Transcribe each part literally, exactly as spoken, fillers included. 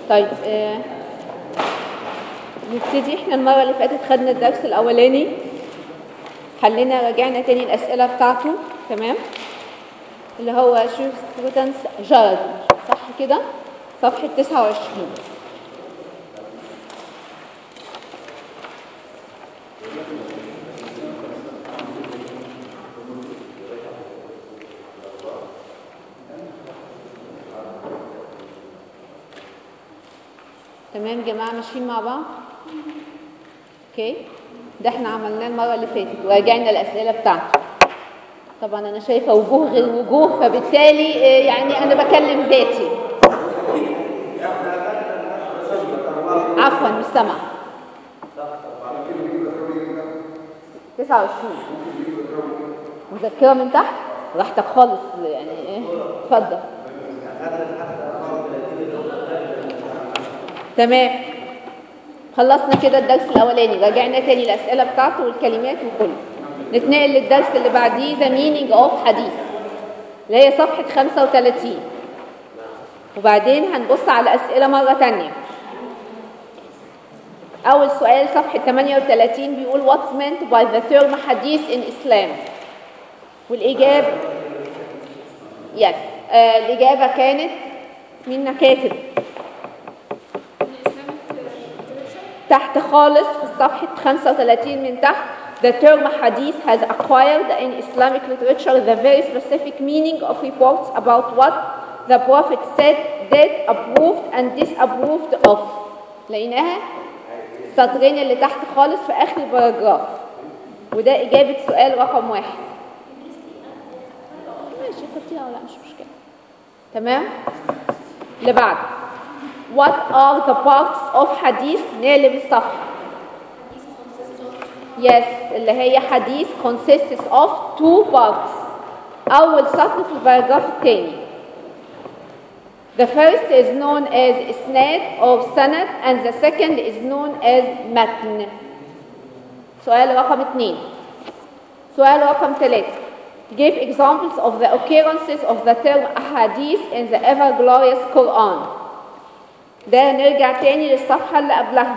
طيب آه نبتدي. احنا المرة اللي فاتت خدنا الدرس الأولاني، خلينا راجعنا تاني الأسئلة بتاعته. تمام، اللي هو شوف ستودنتس جارد، صح كده؟ صفحة تسعة وعشرين. تمام جماعة، ماشيين مع بعض؟ اوكي، ده احنا عملناه المرة اللي فاتت وراجعنا الأسئلة بتاعته. طبعا أنا شايفة وجوه غير وجوه، فبالتالي يعني أنا بكلم ذاتي. عفوا مش سامعة. تسعة وعشرين مذكرة من تحت، راحتك خالص يعني. ايه، اتفضل. تمام، خلصنا كده الدرس الاولاني، راجعنا تاني الاسئله بتاعته والكلمات وكله. نتنقل للدرس اللي بعديه، ذا مينينج اوف حديث، اللي هي صفحه خمسة وثلاثين. وبعدين هنبص على اسئله مره تانيه. اول سؤال صفحه ثمانية وثلاثين بيقول what's meant by the term حديث in Islam؟ والاجابه يس yes. آه الاجابه كانت مين كاتب؟ تحت خالص في صفحة خمسة وثلاثين من تحت. The term hadith has acquired in Islamic literature the very specific meaning of reports about what the Prophet said, did, approved and disapproved of. لقيناها السطرين اللي تحت خالص في آخر الباراجراف، وده إجابة سؤال رقم واحد. ماشي خدتيها ولا مش مشكلة. تمام، اللي بعد What are the parts of حديث؟ نقلب الصفحة. Yes، اللي هي حديث consists of two parts. أول سطر في الباراجراف الثاني. The first is known as إسناد or سند and the second is known as متن. سؤال رقم اثنين. سؤال رقم ثلاثة. Give examples of the occurrences of the term أحاديث in the ever glorious Quran. ده نرجع تاني للصفحة اللي قبلها.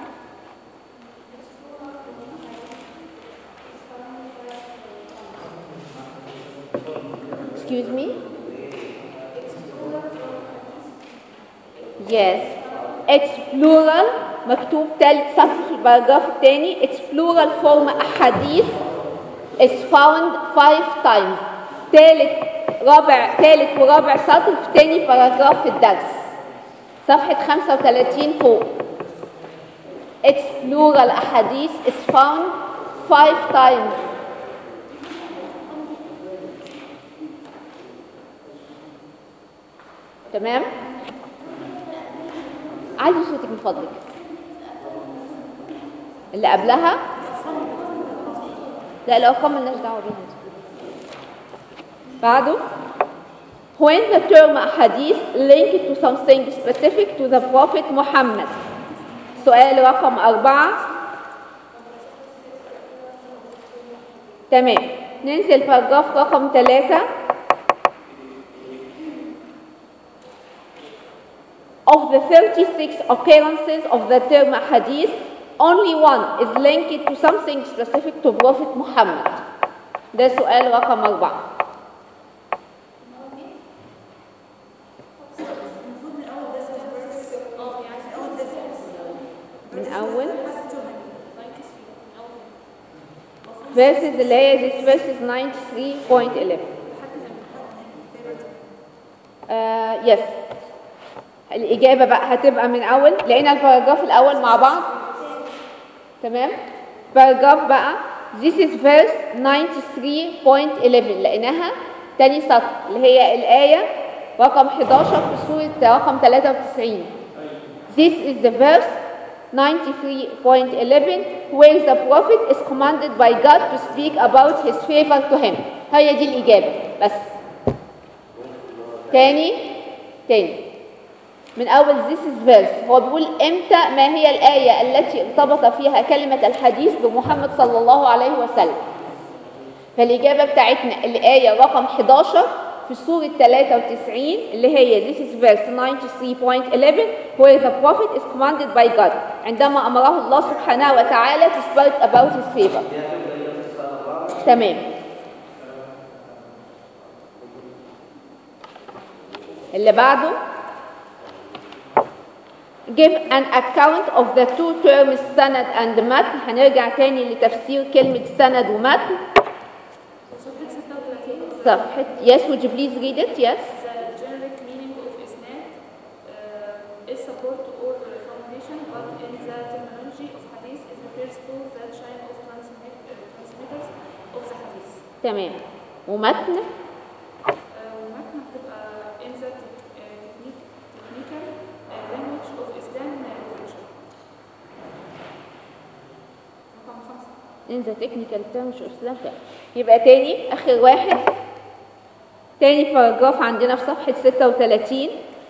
Excuse me? Yes. It's plural، مكتوب تالت سطر في الباراجراف التاني. It's plural form أحاديث is found five times. تالت رابع تالت ورابع سطر في تاني باراجراف في الدرس. صفحة خمسة وثلاثين فوق. Its plural أحاديث is found five times. تمام؟ عايزة صوتك من فضلك. اللي قبلها لا، الأرقام مالناش دعوة بيها. بعده When the term حديث linked to something specific to the Prophet Muhammad. سؤال رقم أربعة. تمام، ننزل باراجراف رقم ثلاثة. Of the thirty-six occurrences of the term حديث, only one is linked to something specific to Prophet Muhammad. ده سؤال رقم أربعة. من أول verses اللي هي this verses ninety-three point eleven. آه يس، الإجابة بقى هتبقى من أول. لقينا الباراجراف الأول مع بعض. تمام، باراجراف بقى this is verse ninety-three point eleven، لقيناها تاني سطر اللي هي الآية رقم حداشر في سورة رقم ثلاثة وتسعين. This is the verse ninety-three point eleven where the prophet is commanded by God to speak about his favor to him. هي دي الإجابة بس. تاني تاني من أول this is verse. هو بيقول إمتى، ما هي الآية التي ارتبط فيها كلمة الحديث بمحمد صلى الله عليه وسلم. فالإجابة بتاعتنا الآية رقم حداشر في سورة ثلاثة وتسعين اللي هي this is verse ninety-three point eleven where the prophet is commanded by God عندما أمره الله سبحانه وتعالى to speak about his favor. تمام. اللي بعده give an account of the two terms سند and متن. هنرجع تاني لتفسير كلمة سند ومتن. صفحة yes would you please read it? Yes. The generic meaning of isnad uh, is support or foundation, but in the terminology of hadith it refers to the chain of transmit, uh, transmitters of the hadith. تمام. ومتن ومتن هتبقى in the technique, technical uh, language of Islam literature. رقم خمسة. in the technical terms of Islam. يبقى تاني آخر واحد تاني باراجراف عندنا في صفحة ستة وثلاثين.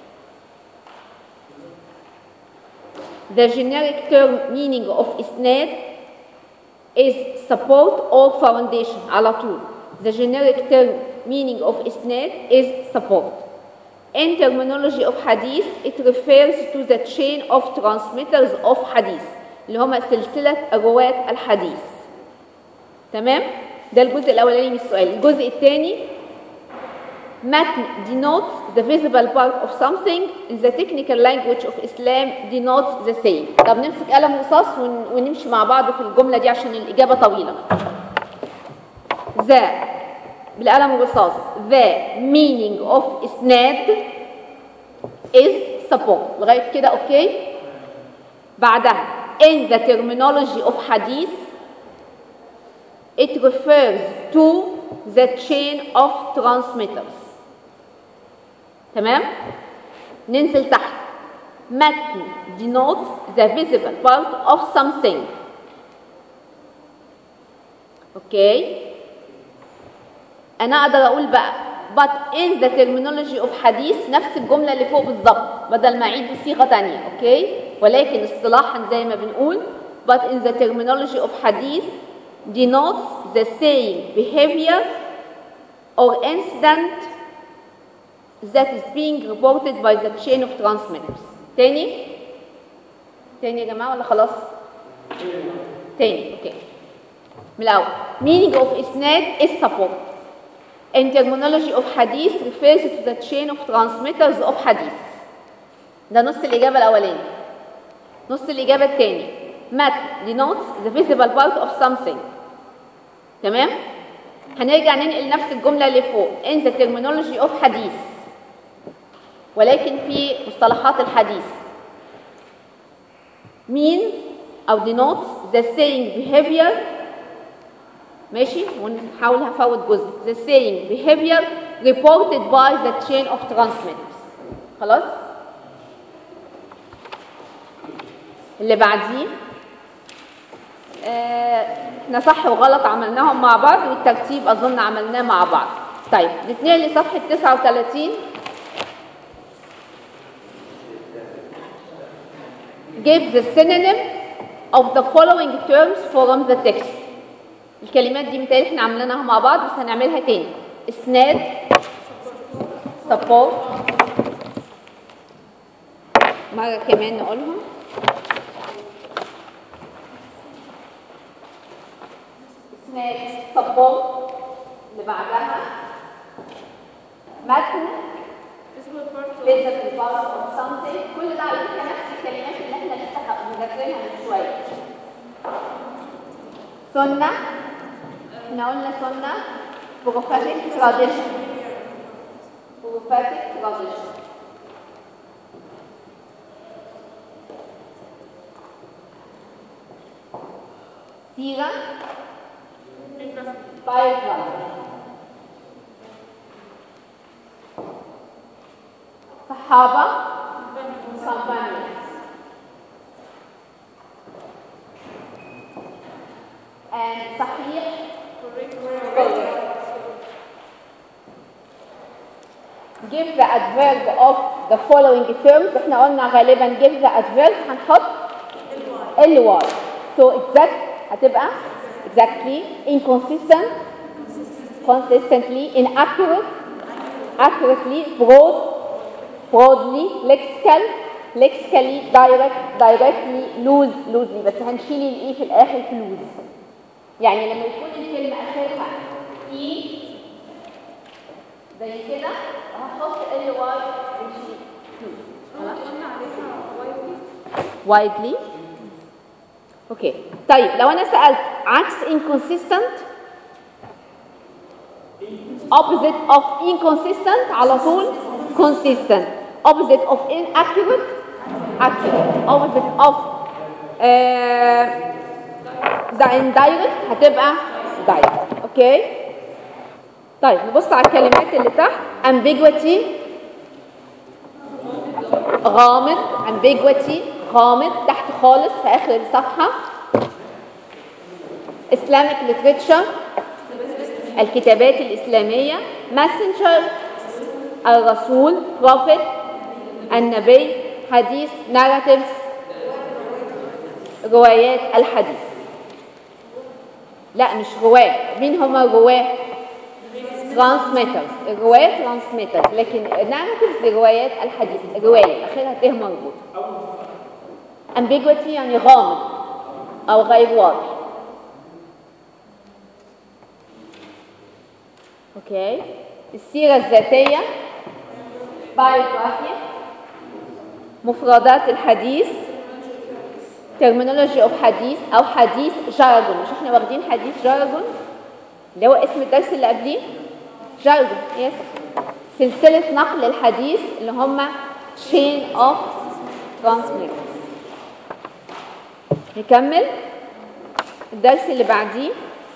The generic term meaning of isnad is support or foundation على طول. The generic term meaning of isnad is support. In terminology of hadith, it refers to the chain of transmitters of hadith اللي هم سلسلة رواة الحديث. تمام؟ ده الجزء الأولاني من السؤال. الجزء الثاني متن denotes the visible part of something in the technical language of Islam denotes the same. طب نمسك قلم رصاص ونمشي مع بعض في الجملة دي عشان الإجابة طويلة. The بالقلم الرصاص the meaning of isnad is support. لغاية كده أوكي؟ بعدها in the terminology of hadith it refers to the chain of transmitters. تمام؟ ننزل تحت. متن denotes the visible part of something. اوكي؟ أنا أقدر أقول بقى but in the terminology of hadith نفس الجملة اللي فوق بالظبط بدل ما أعيد بصيغة تانية. أوكي؟ ولكن اصطلاحا زي ما بنقول but in the terminology of hadith denotes the same behavior or incident that is being reported by the chain of transmitters. تاني تاني يا جماعة ولا خلاص؟ تاني اوكي من الأول. meaning of isnad is support. In terminology of hadith refers to the chain of transmitters of hadith. ده نص الإجابة الأولاني. نص الإجابة الثاني متن denotes the visible part of something. تمام؟ هنرجع ننقل نفس الجملة اللي فوق in the terminology of hadith ولكن في مصطلحات الحديث means أو denotes the same behavior. ماشي؟ ونحاول هفوت جزء the same behavior reported by the chain of transmitters. خلاص؟ اللي بعديه احنا آه صح وغلط عملناهم مع بعض والترتيب اظن عملناه مع بعض. طيب نتنقل لصفحه تسعة وثلاثين. give the synonym of the following terms from the text. الكلمات دي متهيألي احنا عملناها مع بعض بس هنعملها تاني. اسناد support مرة كمان نقولهم. support اللي بعدها متن visible part of something. كل ده على فكره نفس الكلمات اللي احنا لسه مذاكرينها من شويه. سنه احنا قلنا سنه prophetic tradition prophetic tradition. سيرة biography. صحابة companions. and صحيح correct. give the adverb of the following terms. احنا قلنا غالبا give the adverb هنحط ال y. so exact هتبقى exactly, inconsistent, consistently, inaccurate, accurately, broad, broadly, lexical, lexically, direct, directly, loose, loosely. بس هنشيل الاي في الاخر في loose. يعني لما يكون الكلمه اخرها اي زي كده هحط ال واي ونشيل loose. خلاص قلنا عليها widely. widely. اوكي. طيب لو انا سالت عكس inconsistent opposite of inconsistent على طول consistent. opposite of inaccurate accurate. opposite of uh, the indirect هتبقى direct. اوكي. طيب نبص على الكلمات اللي تحت. ambiguity غامض. ambiguity غامض تحت خالص في اخر الصفحه. Islamic literature الكتابات الإسلامية. messenger الرسول prophet النبي. حديث narratives روايات الحديث. لا مش رواة. مين هما الرواة؟ transmitters. الرواة transmitters لكن narratives روايات الحديث. رواية آخرها ت مربوط. ambiguity يعني غامض أو غير واضح. اوكي. السيرة الذاتية biography. مفردات الحديث terminology of حديث أو حديث جارجون. مش احنا واخدين حديث جارجون اللي هو اسم الدرس اللي قبليه؟ جارجون. يس. سلسلة نقل الحديث اللي هم chain of transmitters. نكمل الدرس اللي بعديه.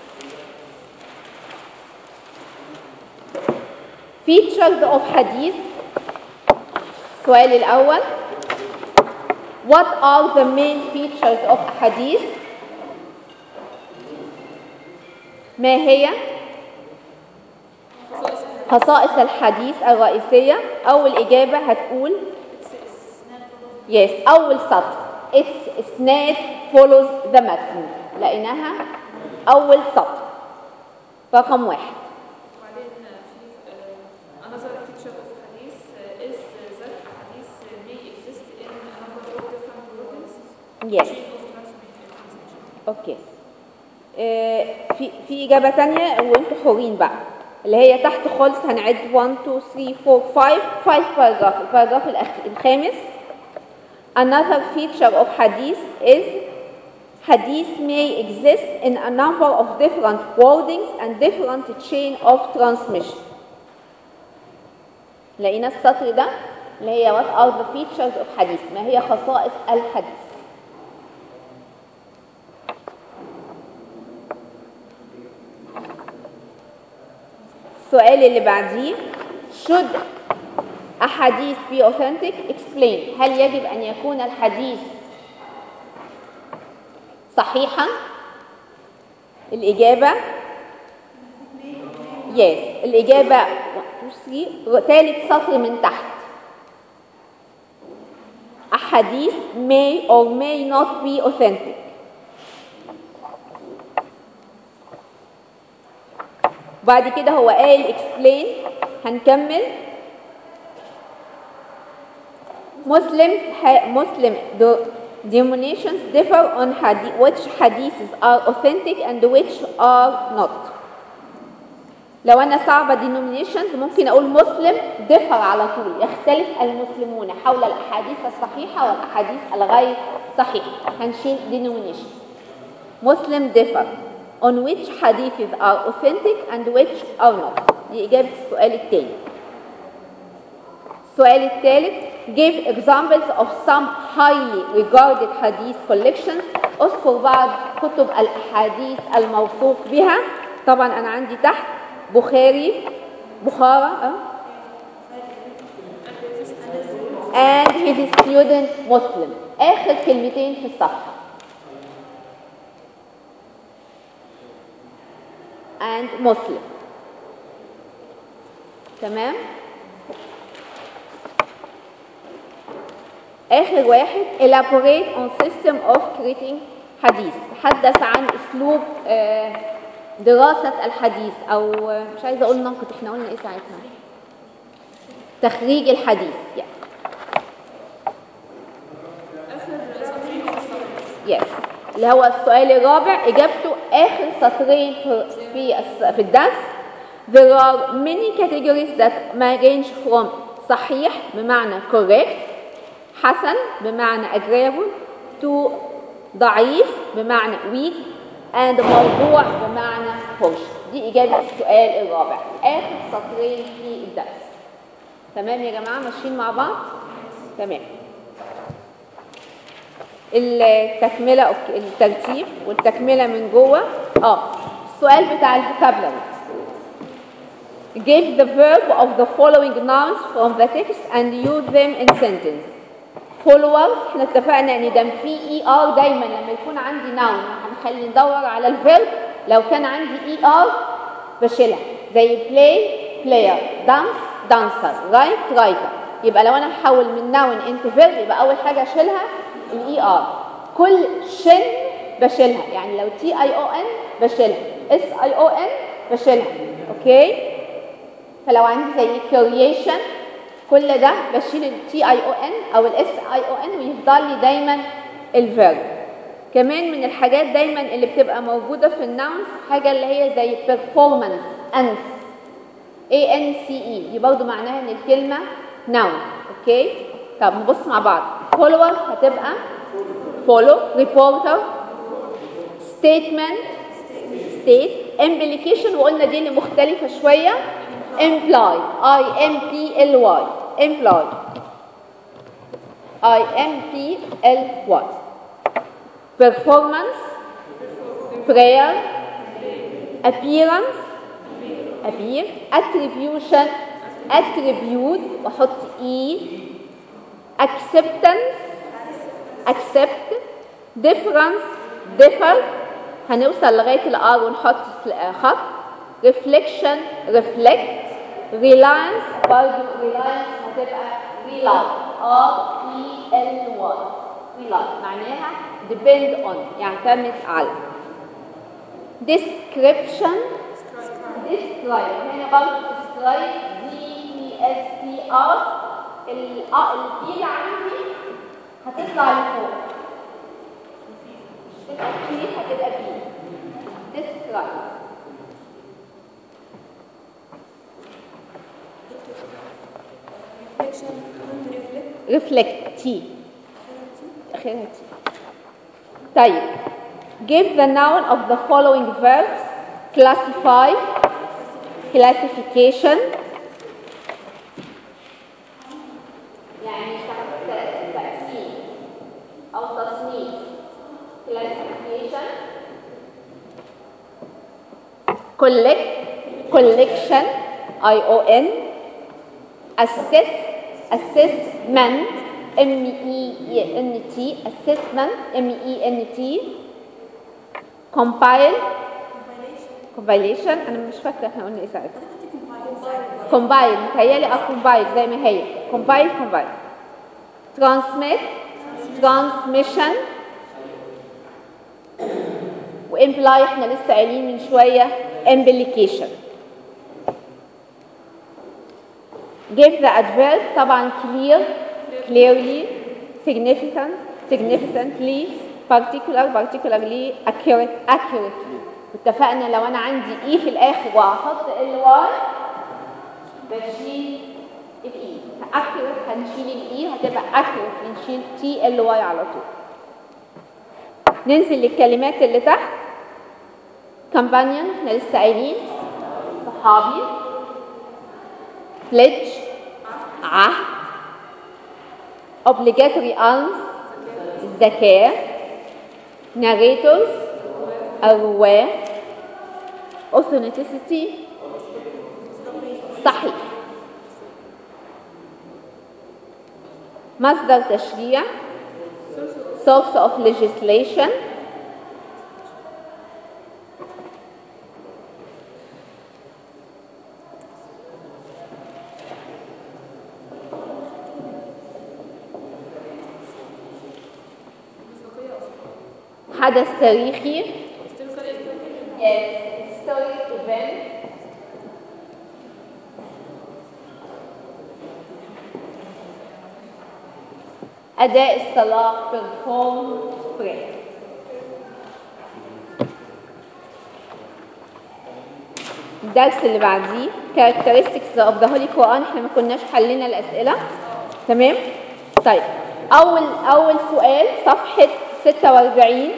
features of حديث. السؤال الأول what are the main features of حديث؟ ما هي خصائص الحديث الرئيسية؟ أول إجابة هتقول yes. أول سطر its إسناد follows the متن. لأنها أول سطر رقم واحد. Another feature of hadith uh, is uh, that hadith uh, may exist in a number of different organs. Yes. اوكي. آه في في اجابه ثانيه وانتوا حورين بقى اللي هي تحت خالص. هنعد واحد اتنين تلاتة اربعة خمسة خمسة باراجراف. الباراجراف الخامس another feature of hadith is hadith may exist in a number of different wordings and different chain of transmission. لقينا السطر ده اللي هي what are the features of حديث. ما هي خصائص الحديث؟ السؤال اللي بعديه should a حديث be authentic explain. هل يجب أن يكون الحديث صحيحا؟ الإجابة yes. الإجابة ثالث سطر من تحت. أحاديث may or may not be authentic. بعد كده هو قال explain. هنكمل. Muslims Muslim denominations differ on hadith, which hadiths are authentic and which are not. لو أنا صعبة denominations ممكن أقول مسلم differ على طول. يختلف المسلمون حول الأحاديث الصحيحة والأحاديث الغير صحيحة. هنشيل denominations. Muslim differ on which hadiths are authentic and which are not. دي إجابة السؤال الثاني. السؤال الثالث give examples of some highly regarded hadith collections. اذكر بعض كتب الأحاديث الموثوق بها. طبعا أنا عندي تحت بخاري بخارى أه؟ and his student Muslim. آخر كلمتين في الصفحة and Muslim. تمام. آخر واحد elaborate on system of creating حديث. تحدث عن أسلوب دراسة الحديث أو مش عايزة أقول نقد. إحنا قلنا إيه ساعتها؟ تخريج الحديث. yes. آخر سطرين في الصفحة. yes. اللي هو السؤال الرابع إجابته آخر سطرين في في الس- في الدرس. There are many categories that may range from صحيح بمعنى correct، حسن بمعنى agreeable، to ضعيف بمعنى weak، and موضوع بمعنى push. دي إجابة السؤال الرابع، آخر سطرين في الدرس. تمام يا جماعة، ماشيين مع بعض؟ تمام. التكملة أوكي، الترتيب والتكملة من جوه. اه السؤال بتاع الفوكابلري. Give the verb of the following nouns from the text and use them in sentence. Follower احنا اتفقنا ان ده في اي ار دايما لما يكون عندي noun هنخلي ندور على الفيرب. لو كان عندي اي ار بشيلها زي play player، dance dancer، write writer. يبقى لو انا هحول من noun into verb يبقى اول حاجه اشيلها الاي ار. كل شن بشيلها، يعني لو تي اي او ان بشيلها، اس اي او ان بشيلها. اوكي، فلو عندي زي creation كل ده بشيل التي اي او ان او الاس اي او ان ويفضل لي دايما الفيرب. كمان من الحاجات دايما اللي بتبقى موجوده في الناونز حاجه اللي هي زي performance، انس، اي ان سي اي، دي برضه معناها ان الكلمه ناون. اوكي، طب نبص مع بعض. follower هتبقى follow، reporter statement state، implication وقلنا دي اللي مختلفه شويه imply I M P L Y imply I M P L Y performance prayer appearance appear attribution attribute وحط E acceptance accept difference differ هنوصل لغاية الآر ونحط خط reflection reflect reliance برضه reliance هتبقى rely R E L Y rely معناها depend on يعتمد على. description describe هنا برضه describe D E S T R ال اللي عندي هتطلع لفوق مش تبقى P هتبقى B. describe reflect T اخرها T. طيب give the noun of the following verbs classify classification يعني تقسيم او تصنيف classification collect collection I O N assess assessment M E N T assessment M E N T compile compilation انا مش فاكره احنا قلنا ايه ساعتها. combine متهيألي اه combine زي ما هي combine combine transmit transmission وimply احنا لسه قايلين من شويه implication. give the adverb طبعا clear clearly significant significantly particular particularly accurate accurately. اتفقنا لو انا عندي اي في الاخر وهحط ال واي بشيل الاي accurate هنشيل الاي هتبقى accurate هنشيل تي ال واي على طول. ننزل للكلمات اللي تحت. companion احنا لسه قايلين صحابي. pledge عهد. obligatory alms الزكاة. narrators الرواة. authenticity صحيح. مصدر تشريع source of legislation حدث تاريخي yes historic event أداء الصلاة perform prayer. الدرس اللي بعديه characteristics of the Holy Quran. احنا ما كناش حلينا الأسئلة، تمام؟ طيب أول أول سؤال صفحة ستة وأربعين.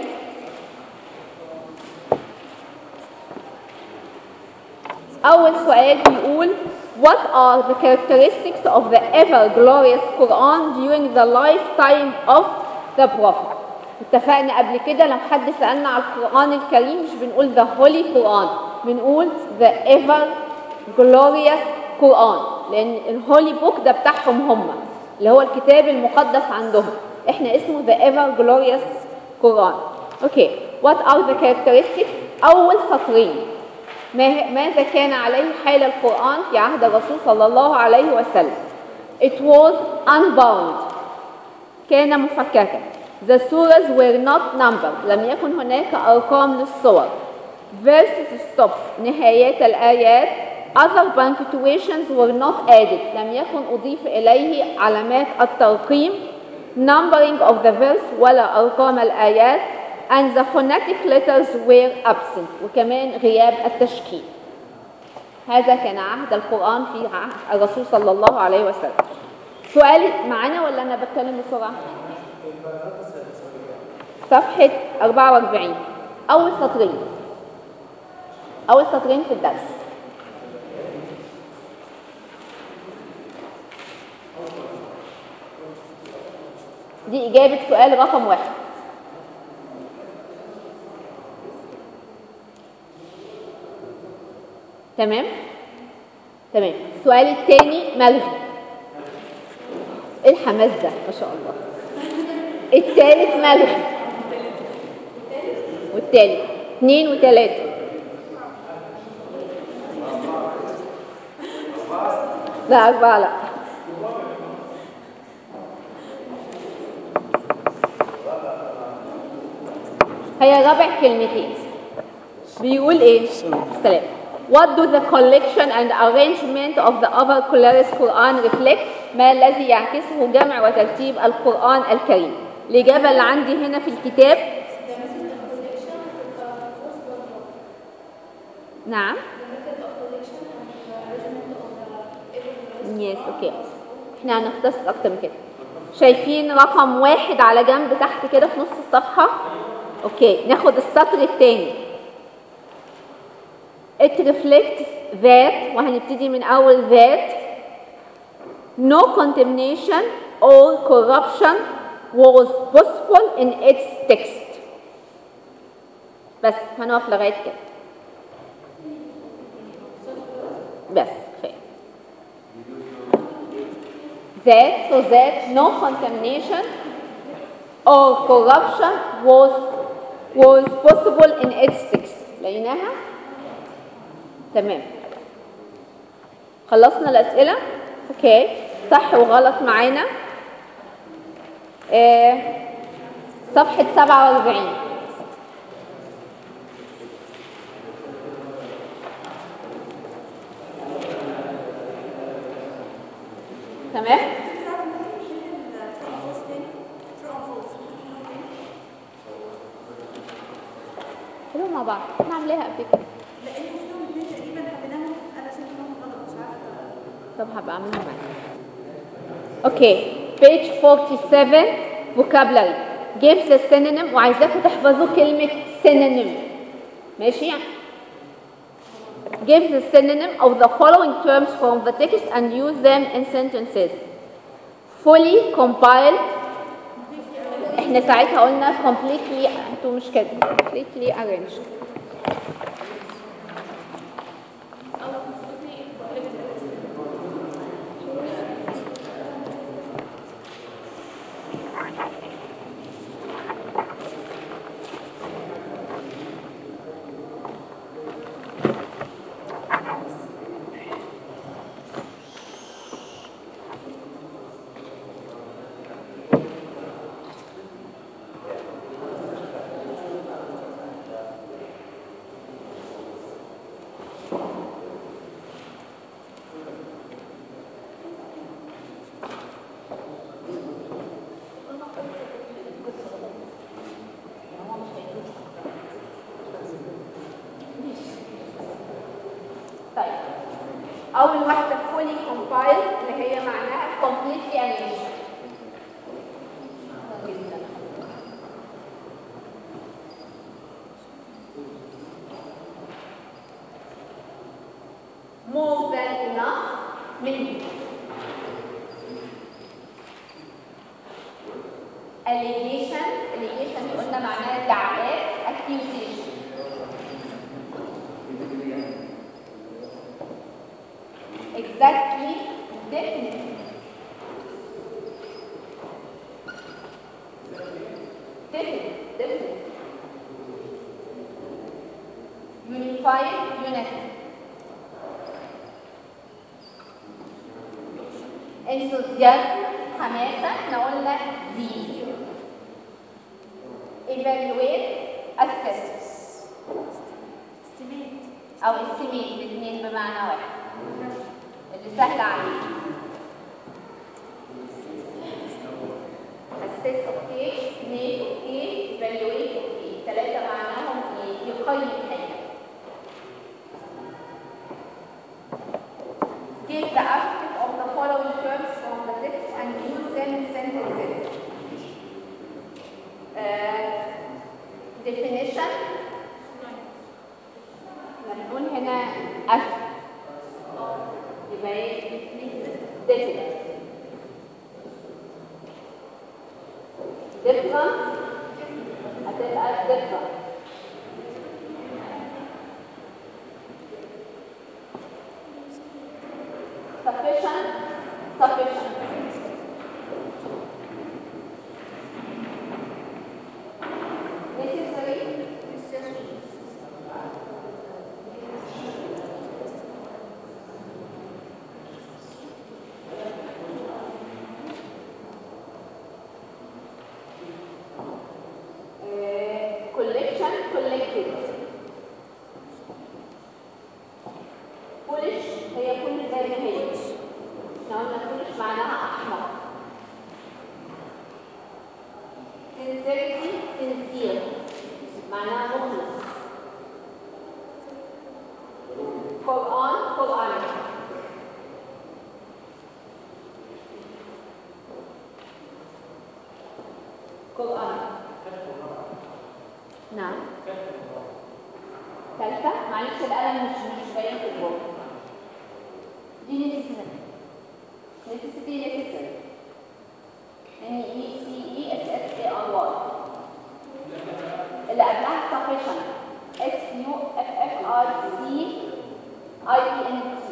أول سؤال بيقول What are the characteristics of the ever glorious Quran during the lifetime of the Prophet؟ اتفقنا قبل كده لو حد سألنا على القرآن الكريم مش بنقول the Holy Quran، بنقول the ever glorious Quran، لأن الهولي بوك ده بتاعهم هم اللي هو الكتاب المقدس عندهم، احنا اسمه the ever glorious Quran. اوكي what are the characteristics؟ أول سطرين ماذا كان عليه حال القرآن في عهد الرسول صلى الله عليه وسلم؟ It was unbound، كان مفككا. The surahs were not numbered، لم يكن هناك أرقام للصور. Verses stops، نهايات الآيات. Other punctuations were not added، لم يكن أضيف إليه علامات الترقيم. Numbering of the verse، ولا أرقام الآيات. And the phonetic letters were absent، وكمان غياب التشكيل. هذا كان عهد القرآن في عهد الرسول صلى الله عليه وسلم. سؤال معانا ولا أنا بتكلم بسرعة؟ صفحة أربعة وأربعين أول سطرين أول سطرين في الدرس. دي إجابة سؤال رقم واحد. تمام تمام. السؤال الثاني ملغي. ايه الحماس ده ما شاء الله. الثالث ملغي، والثالث اثنين وثلاثة. لا أربعة لا. هي رابع كلمتين. بيقول ايه؟ السلام. What do the collection and arrangement of the other glorious Quran reflect؟ ما الذي يعكسه جمع وترتيب القرآن الكريم؟ الإجابة اللي عندي هنا في الكتاب نعم. يس اوكي. احنا هنختصر أكتر من كده. شايفين رقم واحد على جنب تحت كده في نص الصفحة؟ اوكي ناخد السطر الثاني. It reflects that، وهنبتدي من أول that no condemnation or corruption was possible in its text. بس هنقف لغاية كده. بس كفاية. That so that no contamination or corruption was was possible in its text. لقيناها؟ تمام. خلصنا الأسئلة؟ اوكي صح وغلط معانا. آه. صفحة سبعة وأربعين. تمام؟ حلو مع بعض، احنا عاملينها قبل كده. طب هبقى اعملها معاك. اوكي page forty-seven vocabulary gives a synonym، وعايزاكم تحفظوا كلمة synonym. ماشي؟ gives a synonym of the following terms from the text and use them in sentences. fully compiled، احنا ساعتها قلنا completely، انتوا مش كده completely arranged. اول واحده fully compiled اللي هي معناها completely arranged. more than enough minimum. allegation allegation قلنا معناها ادعاءات accusation. exactly definitely definitely definitely unified unity. enthusiasm حماسة احنا قلنا زيد. evaluate assess أو estimate الاثنين بمعنى واحد اللي سهل عليه. assess اوكي، estimate اوكي، evaluate اوكي، ثلاثة معناهم ايه؟ يقيم حاجة. give the aspect of the following terms from the text and use them in sentences. Uh, definition نقول هنا أف يبقى ايه؟ definite. difference هتبقى different. sufficient sufficient. necessary necessary. collection collected. foolish هي كل زي ما هي. احنا قلنا foolish معناها احمر. sincerity sincere معناها مخلص. Quran Quran. Quran. نعم. ثالثة معلش القلم مش مش باين في الجو. دي necessary. necessity necessary. N E C E S S A R Y. اللي قبلها sufficient. S U F F I C I E N T.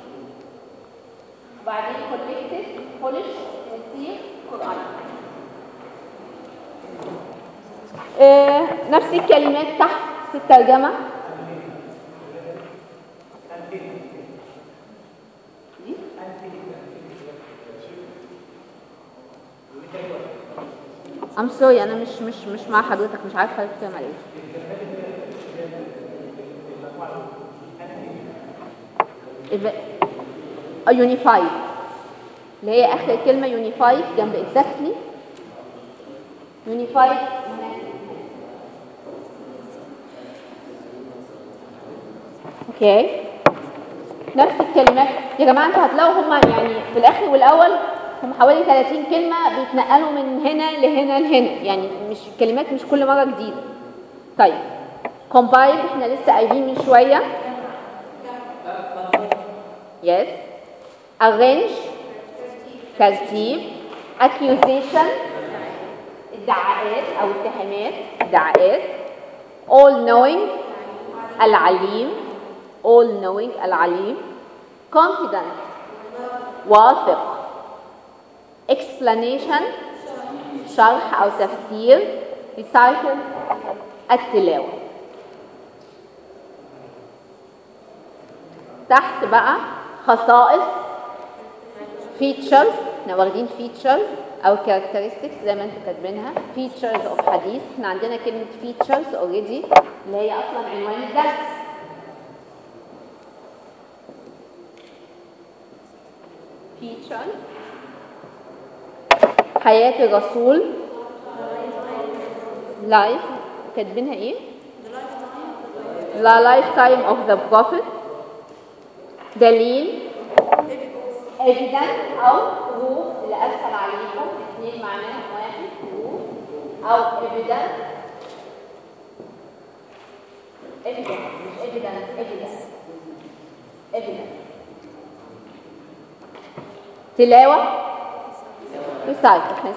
وبعدين collected foolish sincere Quran. آه نفس الكلمات تحت في الترجمة. I'm sorry أنا مش مش مش مع حضرتك مش عارف حضرتك بتتكلم على إيه. unified اللي هي آخر كلمة unified جنب exactly. unified اوكي. نفس الكلمات يا جماعه انتوا هتلاقوا هما يعني في الاخر والاول هم حوالي ثلاثين كلمه بيتنقلوا من هنا لهنا لهنا، يعني مش الكلمات مش كل مره جديده. طيب combine احنا لسه قايلين من شويه. yes. arrange ترتيب. accusation ادعاءات او اتهامات ادعاءات. all knowing العليم all knowing العليم. confident واثق. explanation شرح أو تفسير. recital التلاوة. تحت بقى خصائص features احنا واخدين features أو characteristics زي ما انتوا كاتبينها. features of حديث احنا عندنا كلمة features already اللي هي أصلا عنوان الدرس. feature حياة الرسول life كاتبينها ايه؟ the lifetime of the prophet. دليل evident أو proof اللي أسهل عليكم، الاثنين معناهم واحد، proof أو evident. evidence مش evident، evidence evidence. تلاوة recite. احنا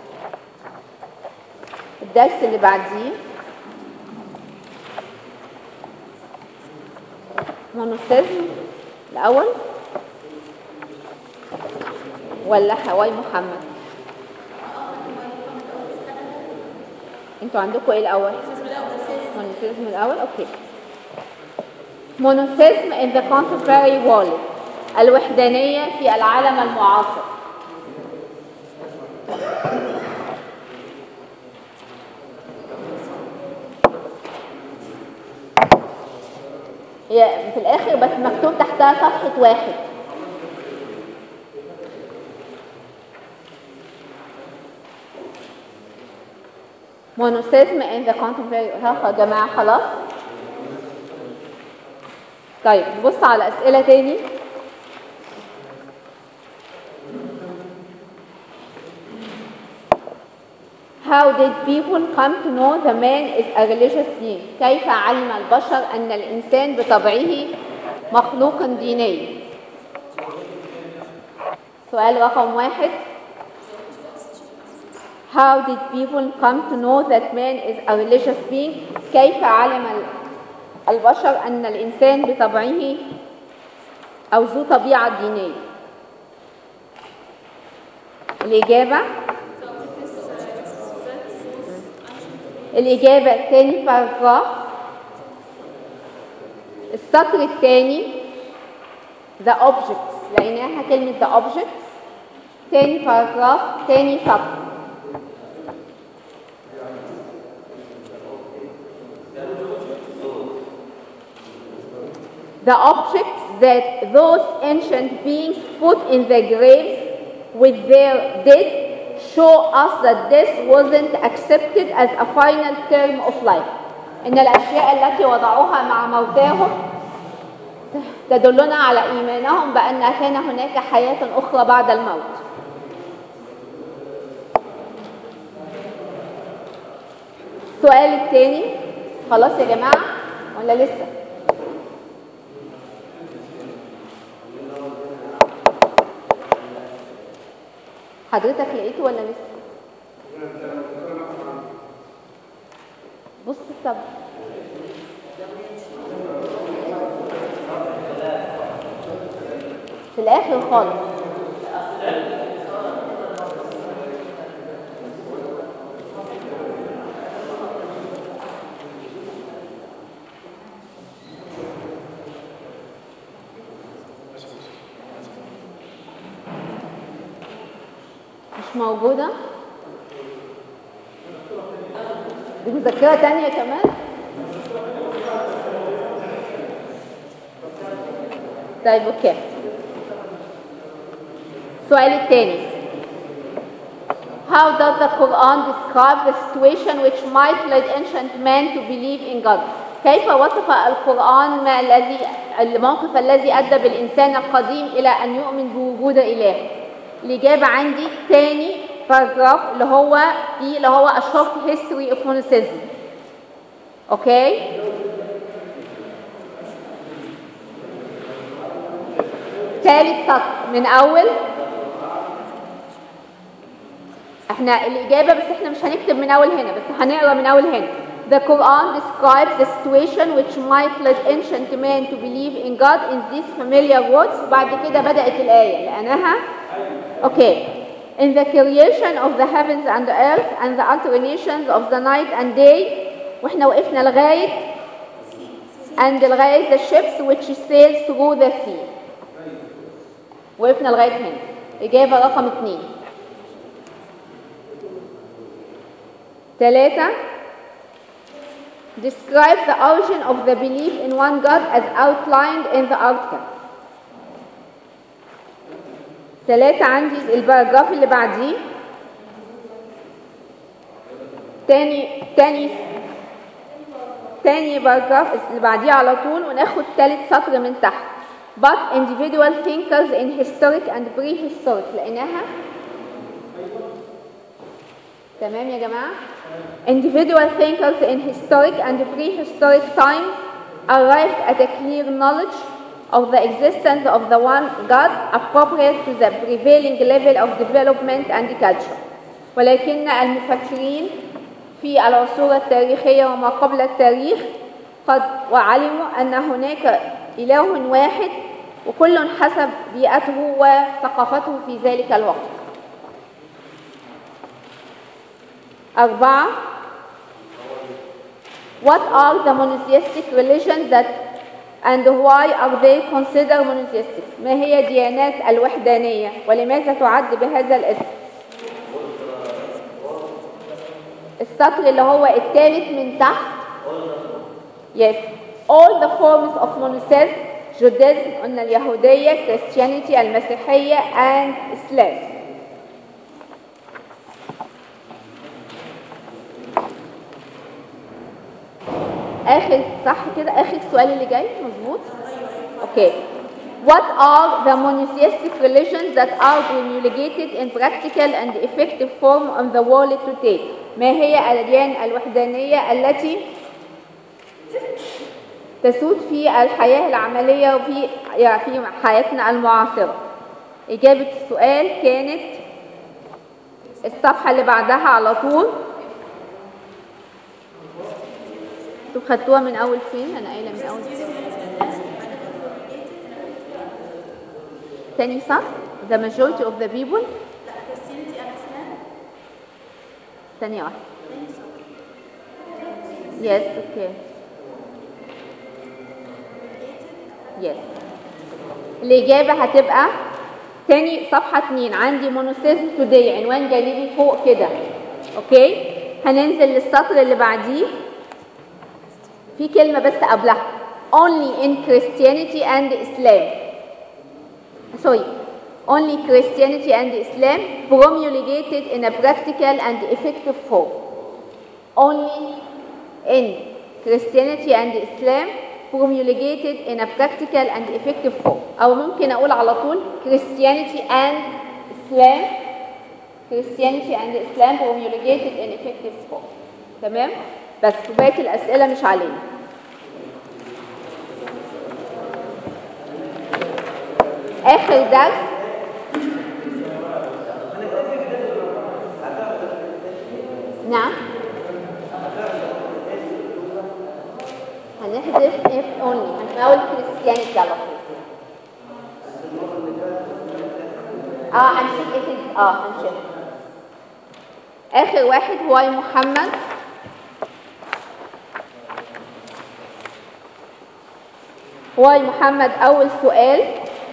الدرس اللي بعديه مونوسيزم الأول ولا حواي محمد؟ انتوا عندكم ايه الأول؟ مونوسيزم الأول. اوكي. مونوسيزم in the contemporary world، الوحدانية في العالم المعاصر. هي في الآخر بس مكتوب تحتها صفحة واحد. مونوسيزم in the contemporary. ها يا جماعة خلاص؟ طيب نبص على أسئلة تاني. How did people come to know the man is a religious being؟ كيف علم البشر أن الإنسان بطبعه مخلوق ديني؟ سؤال رقم واحد. How did people come to know that man is a religious being؟ كيف علم البشر أن الإنسان بطبعه أو ذو طبيعة دينية؟ الإجابة الإجابة الثاني باراجراف السطر الثاني the objects، لقيناها كلمة the objects. ثاني باراجراف ثاني سطر. The objects that those ancient beings put in the graves with their dead show us that death wasn't accepted as a final term of life. إن الأشياء التي وضعوها مع موتاهم تدلنا على إيمانهم بأن كان هناك حياة أخرى بعد الموت. السؤال الثاني خلاص يا جماعة ولا لسه؟ حضرتك لقيته ولا لسه؟ بص طب في الآخر خالص. مش موجودة؟ دي مذكرة تانية كمان؟ طيب اوكي. السؤال الثاني. How does the Quran describe the situation which might lead ancient men to believe in God؟ كيف وصف القرآن ما الذي الموقف الذي أدى بالإنسان القديم إلى أن يؤمن بوجود إله؟ الإجابة عندي تاني باراجراف اللي هو في اللي هو a short history of monotheism. اوكي؟ ثالث سطر من أول. احنا الإجابة بس احنا مش هنكتب من أول هنا بس هنقرا من أول هنا. The Quran describes the situation which might lead ancient men to believe in God in these familiar words. وبعد كده بدأت الآية لأنها okay. In the creation of the heavens and the earth and the alternations of the night and day. واحنا وقفنا لغاية and لغاية the ships which sail through the sea. وقفنا لغاية هنا. إجابة رقم اثنين. ثلاثة. Describe the origin of the belief in one God as outlined in the article. ثلاثة عندي الباراجراف اللي بعديه. تاني تاني تاني باراجراف اللي بعديه على طول وناخد ثالث سطر من تحت. but individual thinkers in historic and prehistoric. لقيناها تمام يا جماعة؟ individual thinkers in historic and prehistoric times arrived at a clear knowledge of the existence of the one God appropriate to the prevailing level of development and culture. ولكن المفكرين في العصور التاريخية وما قبل التاريخ قد وعلموا أن هناك إله واحد وكل حسب بيئته وثقافته في ذلك الوقت. أربعة. What are the monotheistic religions that and why are they considered monotheistic؟ ما هي الديانات الوحدانية ولماذا تعد بهذا الاسم؟ السطر اللي هو الثالث من تحت. Yes. All the forms of monotheism, Judaism قلنا اليهودية, Christianity المسيحية and Islam. آخر صح كده آخر السؤال اللي جاي مظبوط؟ Okay. What are the monotheistic religions that are promulgated in practical and effective form on the world today؟ ما هي الأديان الوحدانية التي تسود في الحياة العملية وفي يعني في حياتنا المعاصرة؟ إجابة السؤال كانت الصفحة اللي بعدها على طول. انتوا خدتوها من أول فين؟ أنا قايلة من أول فين؟ تاني صح؟ The majority of the people. ثانية واحدة. Yes, okay. Yes. الإجابة هتبقى تاني صفحة اتنين. عندي مونوثيزم توداي عنوان جانبي فوق كده. أوكي؟ هننزل للسطر اللي بعديه. في كلمة بس قبلها. Only in Christianity and Islam. Sorry. Only Christianity and Islam promulgated in a practical and effective form. Only in Christianity and Islam promulgated in a practical and effective form. أو ممكن أقول على طول Christianity and Islam Christianity and Islam promulgated in effective form. تمام؟ بس بقية الأسئلة مش علينا. آخر درس نعم هنحذف if only هنقول Christianity على طول. اه هنشوف ايه اه هنشوف اخر واحد هو محمد. هو محمد اول سؤال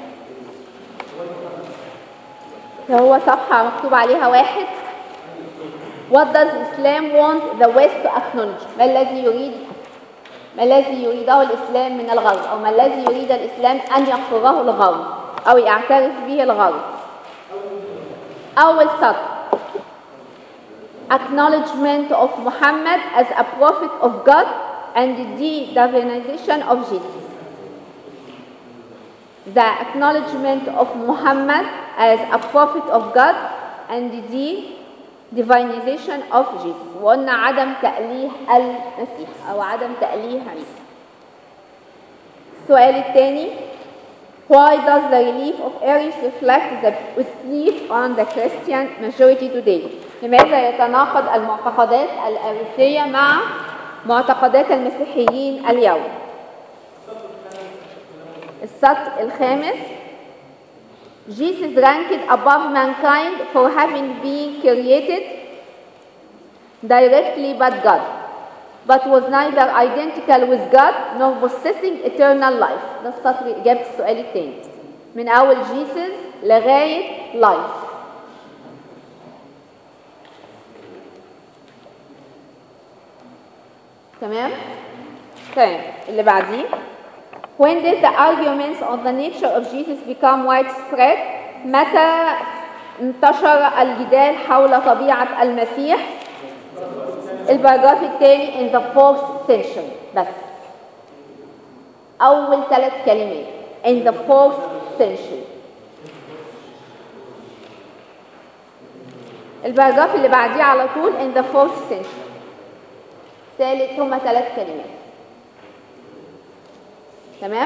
هو صفحة مكتوب عليها واحد. What does Islam want the West to acknowledge؟ ما الذي يريد ما الذي يريده الإسلام من الغرب أو ما الذي يريد الإسلام أن يقره الغرب أو يعترف به الغرب؟ أول سطر acknowledgement of Muhammad as a prophet of God and the divinization of Jesus. The acknowledgement of Muhammad as a prophet of God and the divinization of Jesus. وقلنا عدم تأليه المسيح أو عدم تأليه عيسى. السؤال الثاني Why does the relief of Aries reflect the belief on the Christian majority today؟ لماذا يتناقض المعتقدات الأريسية مع معتقدات المسيحيين اليوم؟ السطر الخامس Jesus ranked above mankind for having been created directly by God, but was neither identical with God nor possessing eternal life. ده السطر إجابة السؤال الثاني. من أول Jesus لغاية life. تمام؟ تمام. اللي بعديه. When did the arguments on the nature of Jesus become widespread؟ متى انتشر الجدال حول طبيعة المسيح؟ الباراجراف الثاني in the fourth century بس. أول ثلاث كلمات in the fourth century. الباراجراف اللي بعديه على طول in the fourth century. ثالث هما ثلاث كلمات. تمام؟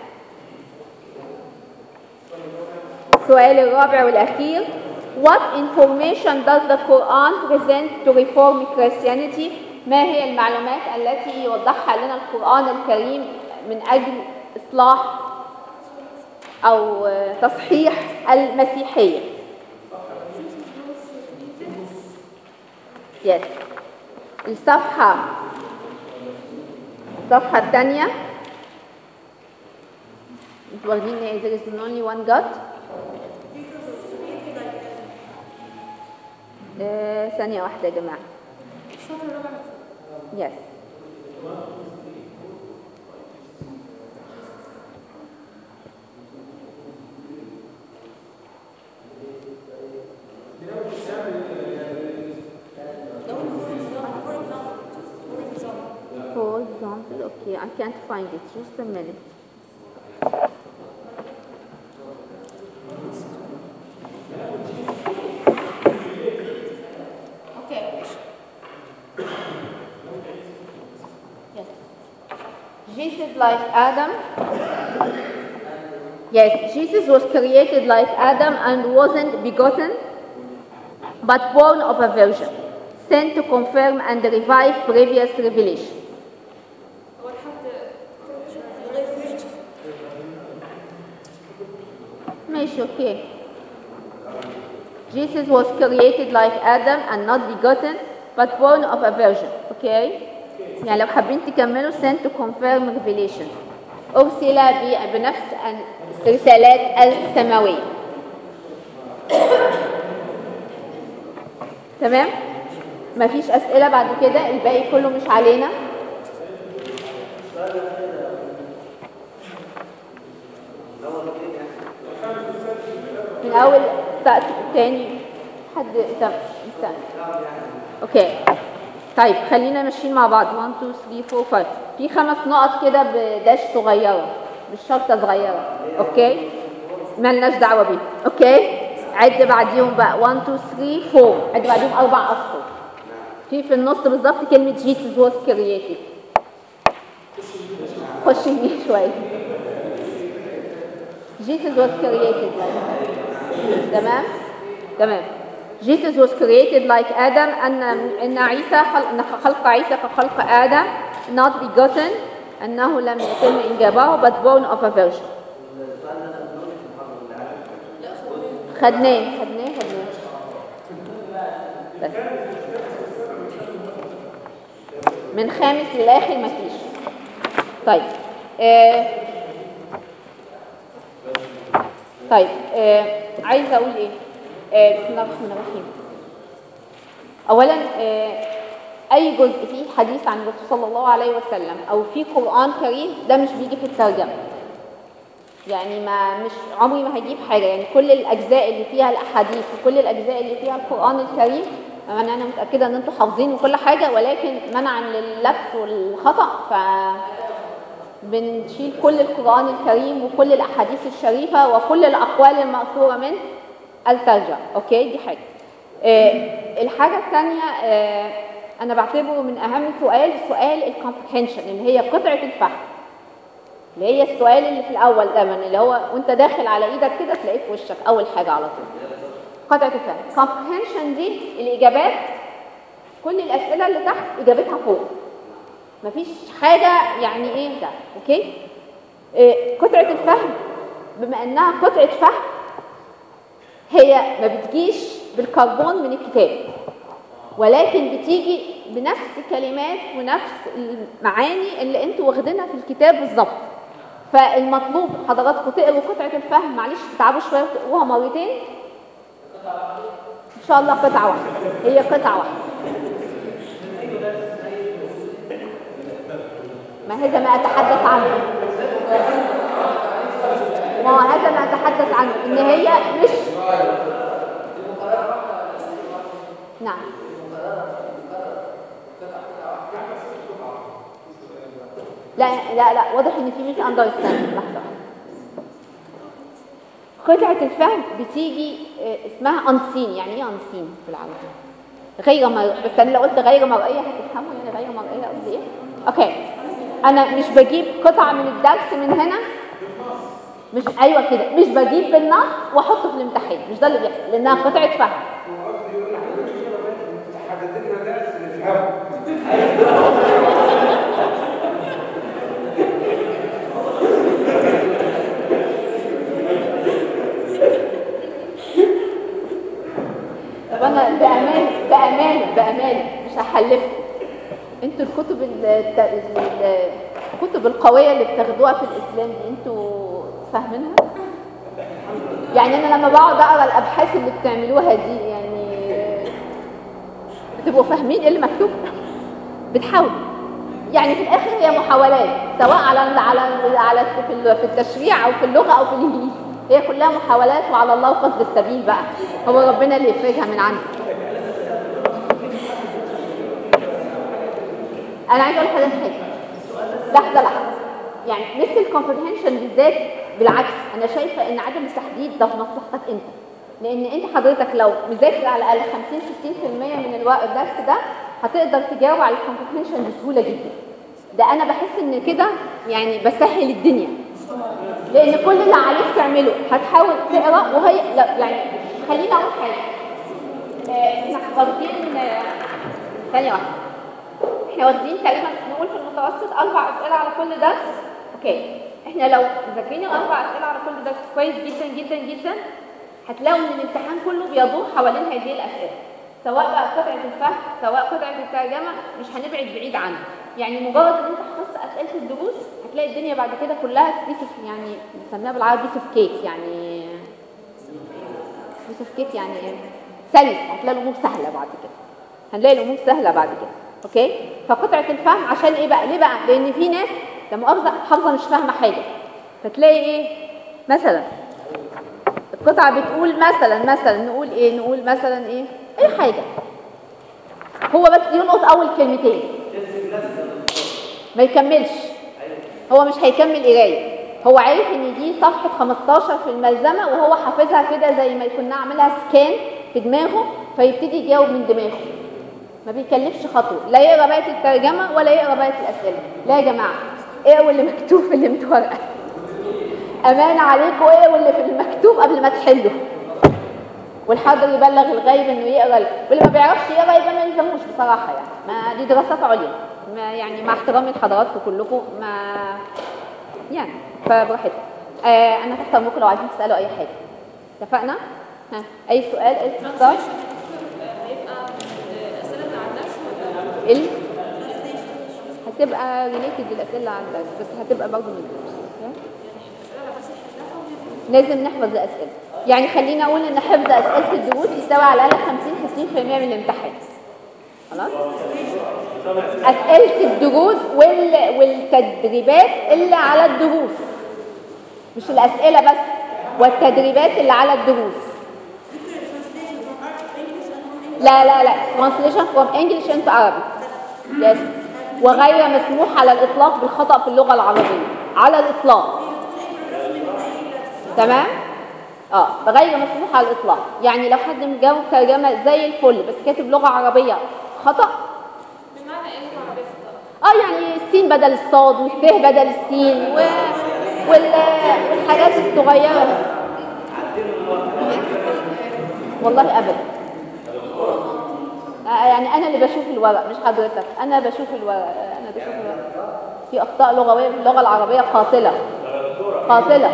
السؤال الرابع والأخير. What information does the Quran present to reform Christianity؟ ما هي المعلومات التي يوضحها لنا القرآن الكريم من أجل إصلاح أو تصحيح المسيحية؟ Yes. الصفحة الصفحة الثانية انتوا واخدين there is only one God. آه، ثانية واحدة يا جماعة. Yes. For example, okay, I can't find it. Just a minute. Okay. Yes. Jesus like Adam. Yes, Jesus was created like Adam and wasn't begotten, but born of a virgin, sent to confirm and revive previous revelation. أول حد ماشي اوكي. Jesus was created like Adam and not begotten but born of a virgin. اوكي. يعني لو حابين تكملوا sent to confirm revelation. أرسل ب- بنفس الرسالات السماوية. تمام؟ مفيش أسئلة بعد كده، الباقي كله مش علينا. من أول سقط التاني حد طب استنى. أوكي. طيب خلينا ماشيين مع بعض واحد اتنين تلاتة أربعة خمسة. في خمس نقط كده بداش صغيرة، مش شرطة صغيرة. أوكي؟ مالناش دعوة بيهم. أوكي؟ عد بعديهم بقى واحد اتنين تلاتة أربعة. عد بعديهم أربع أسطر. في في النص بالظبط كلمة Jesus was created. خش يمين شوية. Jesus was created. تمام؟ تمام. Jesus was created like Adam أن أن عيسى خلق أن خلق عيسى كخلق آدم not begotten أنه لم يتم إنجابه but born of a virgin. خدناه خدناه خدناه. بس. من خامس للآخر مفيش. طيب. آه طيب آه عايزة أقول إيه؟ آه بسم الله الرحمن الرحيم. أولاً آه أي جزء فيه حديث عن الرسول صلى الله عليه وسلم أو فيه قرآن كريم ده مش بيجي في الترجمة. يعني ما مش عمري ما هجيب حاجة، يعني كل الأجزاء اللي فيها الأحاديث وكل الأجزاء اللي فيها القرآن الكريم أنا أنا متأكدة إن أنتوا حافظين وكل حاجة، ولكن منعاً لللبس والخطأ ف بنشيل كل القرآن الكريم وكل الأحاديث الشريفة وكل الأقوال المأثورة من الترجمة. أوكي دي حاجة. آه الحاجة الثانية آه أنا بعتبره من أهم سؤال سؤال الكومبريهنشن اللي هي قطعة الفهم، اللي هي السؤال اللي في الأول دايما اللي هو وأنت داخل على إيدك كده تلاقيه في وشك أول حاجة على طول. قطعة الفهم. الكومبريهنشن دي الإجابات كل الأسئلة اللي تحت إجابتها فوق. مفيش حاجة يعني إيه ده. أوكي؟ إيه قطعة الفهم بما إنها قطعة فهم هي ما بتجيش بالكربون من الكتاب، ولكن بتيجي بنفس كلمات ونفس المعاني اللي انتوا واخدينها في الكتاب بالظبط. فالمطلوب حضراتكم تقروا قطعة الفهم، معلش تتعبوا شوية وتقروها مرتين. إن شاء الله قطعة واحدة، هي قطعة واحدة. ما هذا ما أتحدث عنه. ما هذا ما أتحدث عنه إن هي مش نعم لا لا لا واضح إن في ميس أندرستاند. لحظة قطعة الفهم بتيجي آه، اسمها أنسين. يعني ايه أنسين بالعربي؟ غير مرئية. بس انا لو قلت غير مرئية هتفهموا يعني غير مرئية قصدي ايه؟ اوكي. انا مش بجيب قطعة من الدرس من هنا، مش ايوه كده، مش بجيب بالنص واحطه في الامتحان، مش ده اللي بيحصل لانها قطعة فهم. طب انا بامان بامان بامان مش هحلفكم، انتوا الكتب ال- الت- ال- الكتب القويه اللي بتاخدوها في الاسلام دي انتوا فاهمينها؟ يعني انا لما بقعد اقرا الابحاث اللي بتعملوها دي يعني بتبقوا فاهمين ايه اللي مكتوب؟ بتحاولوا يعني في الاخر هي محاولات، سواء على على على في ال- في التشريع او في اللغه او في الانجليزي، هي كلها محاولات وعلى الله قصد السبيل بقى، هو ربنا اللي يفرجها من عنده. انا عايزه اقول لحضرتك حاجه، لحظه لحظه، يعني مثل الكومبريهنشن بالذات بالعكس انا شايفه ان عدم التحديد ده في مصلحتك انت، لان انت حضرتك لو مذاكر على الاقل خمسين ستين في المية من الوقت الدرس ده هتقدر تجاوب على الكومبريهنشن بسهوله جدا. ده انا بحس ان كده يعني بسهل الدنيا، لان كل اللي عليك تعمله هتحاول تقرا وهي لا يعني خليني اقول حاجه. آه، احنا واخدين آه، ثانيه واحده، احنا واخدين تقريبا نقول في المتوسط اربع اسئله على كل درس. اوكي، احنا لو ذاكرين الاربع اسئله على كل درس كويس جدا جدا جدا هتلاقوا ان الامتحان كله بيدور حوالين هذه الاسئله، سواء بقى قطعه الفهم سواء قطعه الترجمه، مش هنبعد بعيد عنها. يعني مجرد ان انت حفظت اسئله الدروس هتلاقي الدنيا بعد كده كلها بيس اوف، يعني بنسميها بالعربي بيس اوف كيك، يعني بيس اوف كيك يعني ايه؟ سلس، هتلاقي الامور سهله بعد كده، هنلاقي الامور سهله بعد كده. اوكي، فقطعه الفهم عشان ايه بقى؟ ليه بقى؟ لان في ناس لا مؤاخذه حافظه مش فاهمه حاجه، فتلاقي ايه مثلا القطعه بتقول مثلا مثلا نقول ايه نقول مثلا ايه اي حاجه، هو بس يلقط اول كلمتين ما يكملش، هو مش هيكمل قرايه، هو عارف ان دي صفحه خمستاشر في الملزمه وهو حافظها كده زي ما يكون عاملها سكان في دماغه، فيبتدي يجاوب من دماغه، ما بيكلفش خطوه، لا يقرا بقيه الترجمه ولا يقرا بقيه الاسئله. لا يا جماعه، اقروا اللي مكتوب في الورقه، امان عليكم اقروا اللي في المكتوب قبل ما تحلوا، والحاضر يبلغ الغيب انه يقرا، واللي ما بيعرفش يقرا يبقى ما يلزموش بصراحه، يعني ما دي دراسات عليا، ما يعني مع احترامي لحضراتكم كلكم، ما يعني فبراحتكم. آه انا تحت امركم لو عايزين تسالوا اي حاجه. اتفقنا؟ ها اي سؤال اي استفسار؟ هيبقى الاسئله اللي على الدرس ولا ال هتبقى ريليتد للاسئله اللي على الدرس، بس هتبقى برضه من الدروس. لازم نحفظ الاسئله، يعني خلينا اقول ان حفظ اسئله الدروس يساوي على الاقل خمسين ستين في المية من الامتحان. خلاص؟ اسئله الدروس وال... والتدريبات اللي على الدروس، مش الاسئله بس، والتدريبات اللي على الدروس. لا لا لا translation from English into Arabic. yes. وغير مسموح على الإطلاق بالخطأ في اللغة العربية على الإطلاق. تمام؟ اه غير مسموح على الإطلاق، يعني لو حد مجاوب ترجمة زي الفل بس كاتب لغة عربية خطأ. بمعنى ايه لغه عربيه خطا؟ اه يعني السين بدل الصاد والث بدل السين و... وال... والحاجات الصغيرة. والله أبدا. يعني انا اللي بشوف الورق مش حضرتك، انا بشوف الورق، انا بشوف الورق في اخطاء لغويه في اللغه العربيه قاتله قاتله.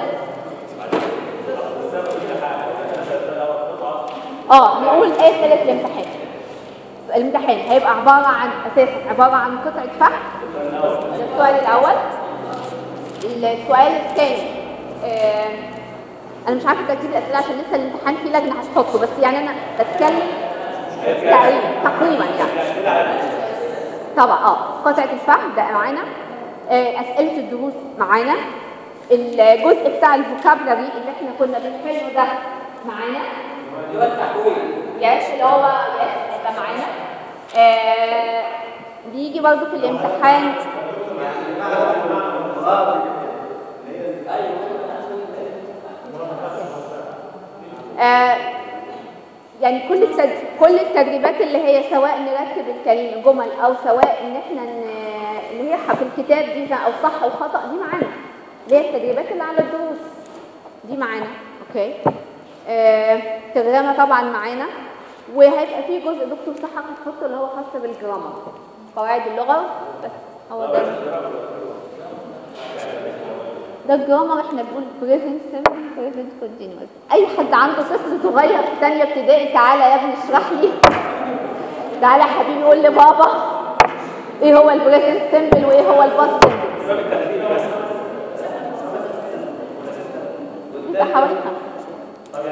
اه نقول ايه اسئله الامتحان؟ الامتحان هيبقى عباره عن اساسا عباره عن قطعه فهم، ده السؤال الاول. السؤال الثاني آه انا مش عارفه ترتيب الاسئله عشان لسه الامتحان فيه لجنه هتحطه، بس يعني انا بتكلم تقريبا تقريبا يعني طبعا اه قطعه الفهم ده معانا، آه اسئله الدروس معانا، الجزء بتاع الفوكابلري اللي احنا كنا بنحله ده معانا، اللي هو التحويل ياش اللي هو ياش ده معانا. آه بيجي برضه في الامتحان يعني كل التد... كل التدريبات اللي هي سواء نرتب الكلمة الجمل او سواء ان احنا ن... اللي هي في الكتاب دي او صح وخطأ دي معانا، اللي هي التدريبات اللي على الدروس دي معانا. اوكي. آه... ترجمة طبعا معانا، وهيبقى في جزء دكتور صح هتحطه اللي هو خاص بالجرامر، قواعد اللغة. بس هو ده ده الجرامر. احنا بنقول present simple present continuous. اي حد عنده طفل صغير في ثانيه ابتدائي تعالى يا ابني اشرح لي، تعالى يا حبيبي قول لي بابا ايه هو البريزنت سيمبل وايه هو الباست سيمبل. انت حوالي خمسه.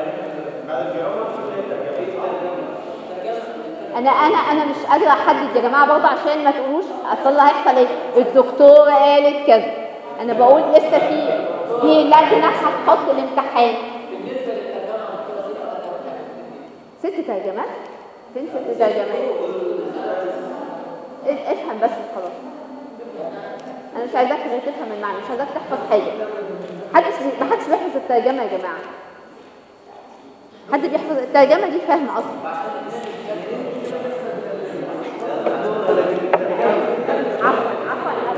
انا انا انا مش قادره احدد يا جماعه برضه عشان ما تقولوش اصل اللي هيحصل ايه الدكتوره قالت كذا. انا بقول لسه في في لجنه هتحط الامتحان. بالنسبه للترجمه ست ترجمات. فين ست ترجمات؟ افهم بس خلاص. انا مش عايزاك غير تفهم المعنى، مش عايزاك تحفظ حاجه. محدش محدش بيحفظ الترجمه يا جماعه. حد بيحفظ الترجمه دي فاهم اصلا. عفوا عفوا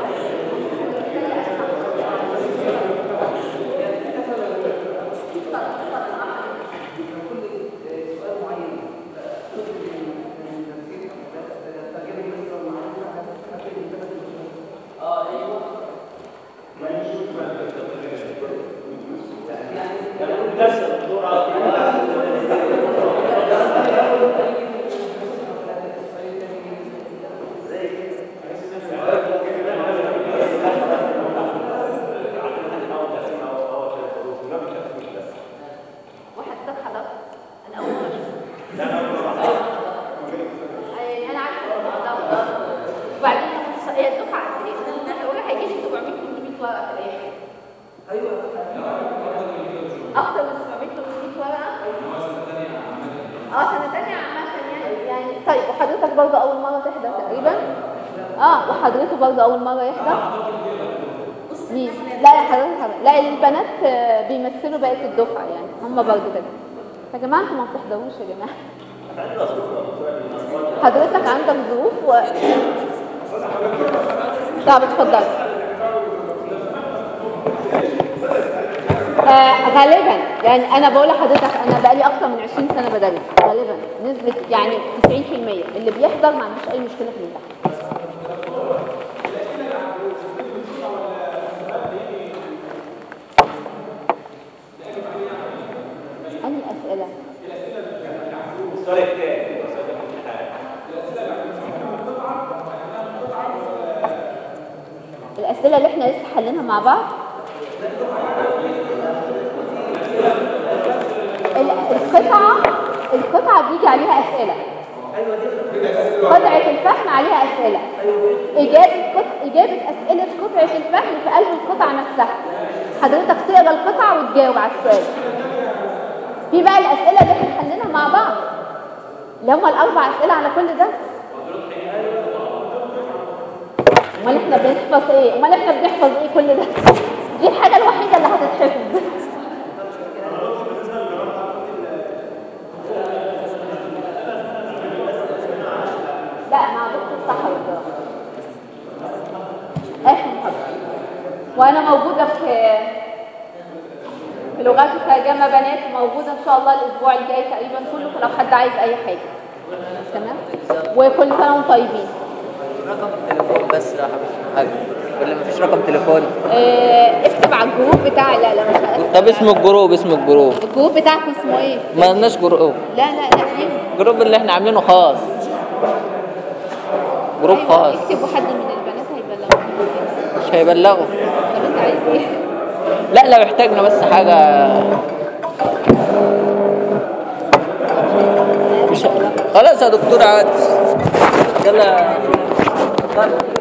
حضرته برضه اول مره يحضر. مين؟ لا يا حضرتك لا البنات بيمثلوا بقيه الدفعه يعني هم برضه كده. يا جماعه انتوا ما بتحضروش يا جماعه. حضرتك عندك ظروف و طب اتفضل. آه غالبا يعني انا بقول لحضرتك انا بقالي اكتر من عشرين سنه بدرس، غالبا نسبه يعني تسعين في المية اللي بيحضر ما عندوش اي مشكله في الامتحان. أنهي أسئلة؟ السؤال الثاني. الأسئلة اللي احنا لسه حلينها مع بعض. القطعة القطعة بيجي عليها أسئلة. قطعة الفهم عليها أسئلة. إجابة قط... إجابة أسئلة قطعة الفهم في قلب القطعة نفسها. حضرتك تقرا القطعة وتجاوب على السؤال. في بقى الأسئلة اللي احنا حليناها مع بعض اللي هم الأربع أسئلة على كل ده. امال احنا بنحفظ ايه؟ امال احنا بنحفظ ايه كل ده؟ دي الحاجة الوحيدة اللي هتتحفظ. لا مع دكتور صحوي اخر محاضرة. وانا موجودة في في لغات الترجمة بنات، موجودة ان شاء الله الاسبوع الجاي تقريبا كله، فلو حد عايز اي حاجة. تمام؟ وكل سنة وانتم طيبين. رقم التليفون بس يا حبيبي حاجة ولا مفيش رقم تليفون؟ اه اكتب على الجروب بتاع لا لا مش هقفل. طب اسم الجروب اسم الجروب الجروب بتاعكم اسمه ايه؟ ما لناش جروب. لا لا لا ايه؟ الجروب اللي احنا عاملينه خاص. جروب أيوة. خاص. اكتبوا حد من البنات هيبلغوا. مش هيبلغوا. طب انت عايز ايه؟ لا لو احتاجنا بس حاجة مش خلاص يا دكتور عادي. يلا